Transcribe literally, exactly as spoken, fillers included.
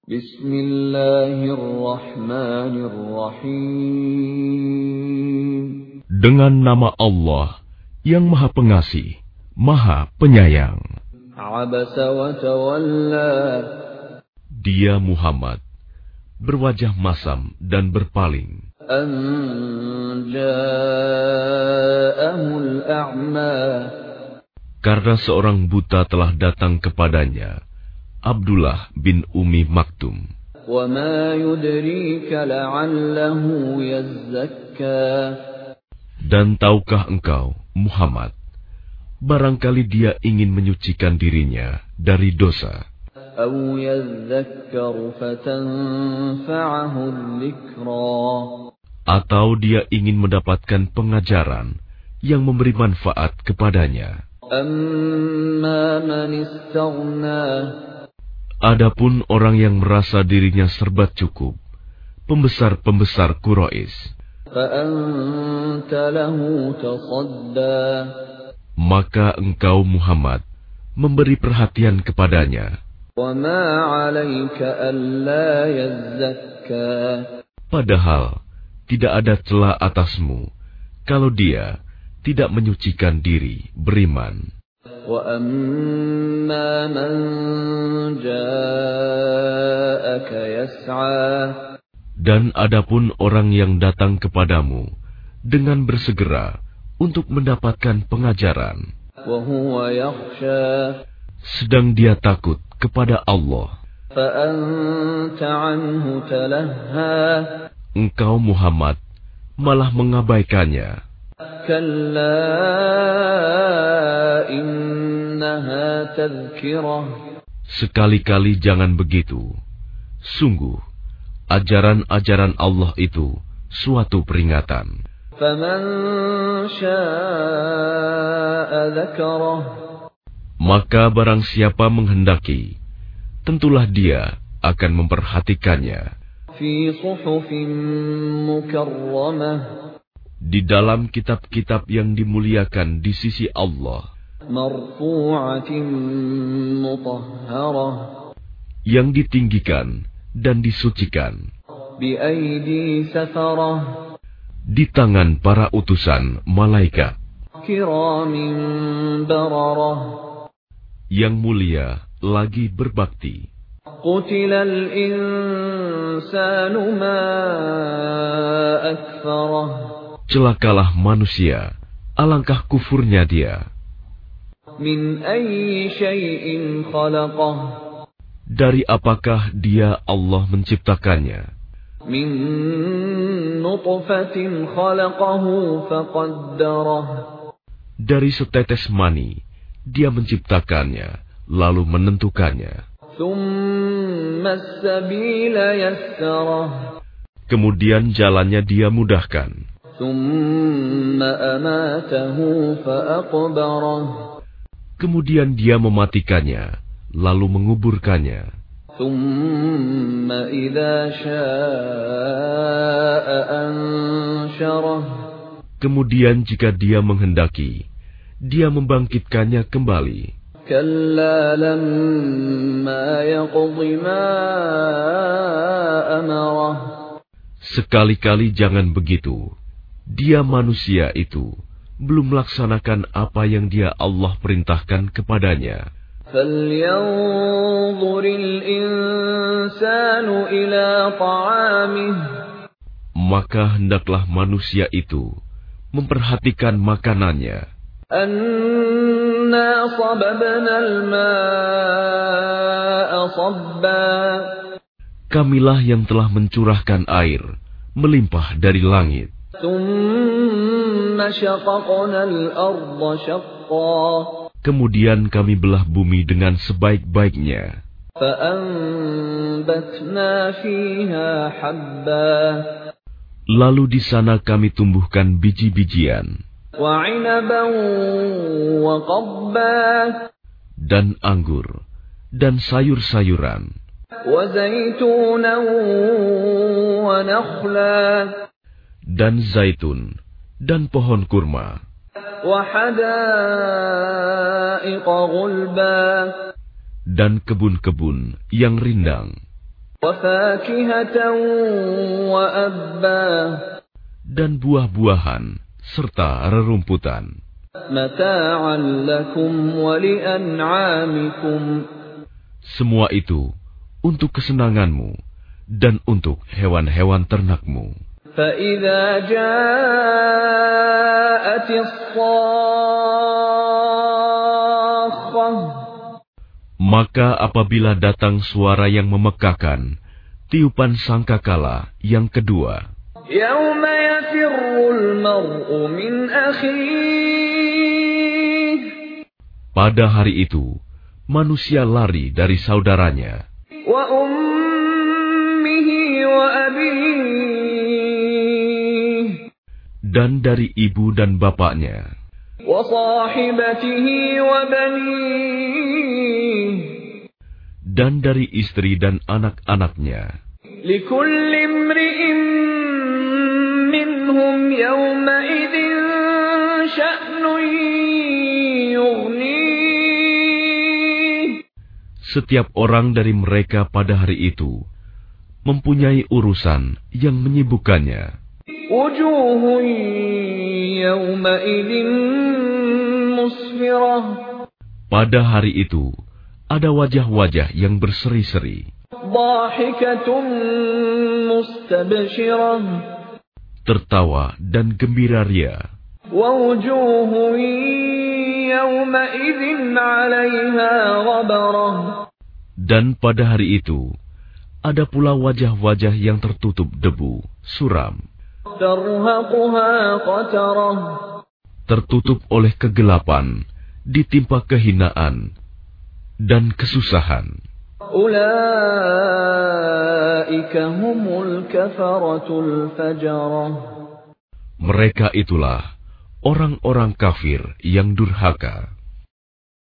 Bismillahirrahmanirrahim. Dengan nama Allah yang Maha Pengasih, Maha Penyayang. Abasa wa tawalla. Dia Muhammad berwajah masam dan berpaling. An ja'ahul a'ma. Karena seorang buta telah datang kepadanya, Abdullah bin Ummi Maktum. Wa ma yudrika la'allahu yazzakka. Dan tahukah engkau, Muhammad, barangkali dia ingin menyucikan dirinya dari dosa. Aw yazzakkaru fatanfa'ahu dzikra. Atau dia ingin mendapatkan pengajaran yang memberi manfaat kepadanya. Amma man istaghna. Adapun orang yang merasa dirinya serba cukup, pembesar-pembesar Quraisy, Fa'anta lahu tasadda. maka engkau Muhammad memberi perhatian kepadanya. Wa ma 'alaika alla yazzakka. Padahal tidak ada celah atasmu kalau dia tidak menyucikan diri beriman. Wa amma man ja'aka yas'a. Dan adapun orang yang datang kepadamu dengan bersegera untuk mendapatkan pengajaran, Wa huwa yakhsha. sedang dia takut kepada Allah, Fa'anta 'anhu talahha. engkau Muhammad malah mengabaikannya. Kalla innaha tadhkirah. Sekali-kali jangan begitu. Sungguh, ajaran-ajaran Allah itu suatu peringatan. Faman syaa'a dzakarah. Maka barang siapa menghendaki, tentulah dia akan memperhatikannya Fi suhufin mukarramah. di dalam kitab-kitab yang dimuliakan di sisi Allah, Marfu'atin mutahharah. yang ditinggikan dan disucikan Bi aidi safarah. di tangan para utusan malaikat Kiramin bararah. yang mulia lagi berbakti. Qutilal insanu ma akfarah. Celakalah manusia, alangkah kufurnya dia. Min ayyi syai'in khalaqah. Dari apakah dia Allah menciptakannya? Min nutfatin khalaqahu faqaddarah. Dari setetes mani, dia menciptakannya, lalu menentukannya. Thumma as-sabila yassarah. Kemudian jalannya dia mudahkan. Thumma amatahu faaqbarah. Kemudian dia mematikannya, lalu menguburkannya. Thumma idza syaa'a ansyarah. Kemudian jika dia menghendaki, dia membangkitkannya kembali. Kalla lamma yaqdi ma amarah. Sekali-kali jangan begitu. Dia manusia itu belum melaksanakan apa yang dia Allah perintahkan kepadanya. Falyanzuril insanu ila ta'amih. Maka hendaklah manusia itu memperhatikan makanannya. Anna sababnal ma'a sabba. Kamilah yang telah mencurahkan air melimpah dari langit. Thumma syaqaqnal arda syaqqa. Kemudian kami belah bumi dengan sebaik-baiknya. Fa'anbatna fiha habba. Lalu di sana kami tumbuhkan biji-bijian. Wa 'inaban wa qabba. Dan anggur dan sayur-sayuran. Wa zaitunan wa nakhla. Dan zaitun dan pohon kurma. Wa hadaiqa ghulba. Dan kebun-kebun yang rindang. وَفَاكِهَةً وَأَبًّا dan buah-buahan serta rerumputan. مَتَاعًا لَكُمْ وَلِأَنْعَامِكُمْ Semua itu untuk kesenanganmu dan untuk hewan-hewan ternakmu. فَإِذَا جَاءَتِ الصَّاخَّةُ Maka apabila datang suara yang memekakan, tiupan sangkakala yang kedua, يَوْمَ يَفِرُّ الْمَرْءُ مِنْ أَخِيهِ pada hari itu manusia lari dari saudaranya وَأُمِّهِ وَأَبِيهِ dan dari ibu dan bapaknya وَصَاحِبَتِهِ وَبَنِيهِ dan dari istri dan anak-anaknya. لِكُلِّ امْرِئٍ مِّنْهُمْ يَوْمَئِذٍ شَأْنٌ يُغْنِيهِ Setiap orang dari mereka pada hari itu mempunyai urusan yang menyibukkannya. وُجُوهٌ يَوْمَئِذٍ مُّسْفِرَةٌ Pada hari itu ada wajah-wajah yang berseri-seri, ضَاحِكَةٌ مُّسْتَبْشِرَةٌ tertawa dan gembira ria. وَوُجُوهٌ يَوْمَئِذٍ عَلَيْهَا غَبَرَةٌ Dan pada hari itu ada pula wajah-wajah yang tertutup debu, suram, تَرْهَقُهَا قَتَرَةٌ tertutup oleh kegelapan, ditimpa kehinaan dan kesusahan. أُولَئِكَ هُمُ الْكَفَرَةُ الْفَجَرَةُ Mereka itulah orang-orang kafir yang durhaka.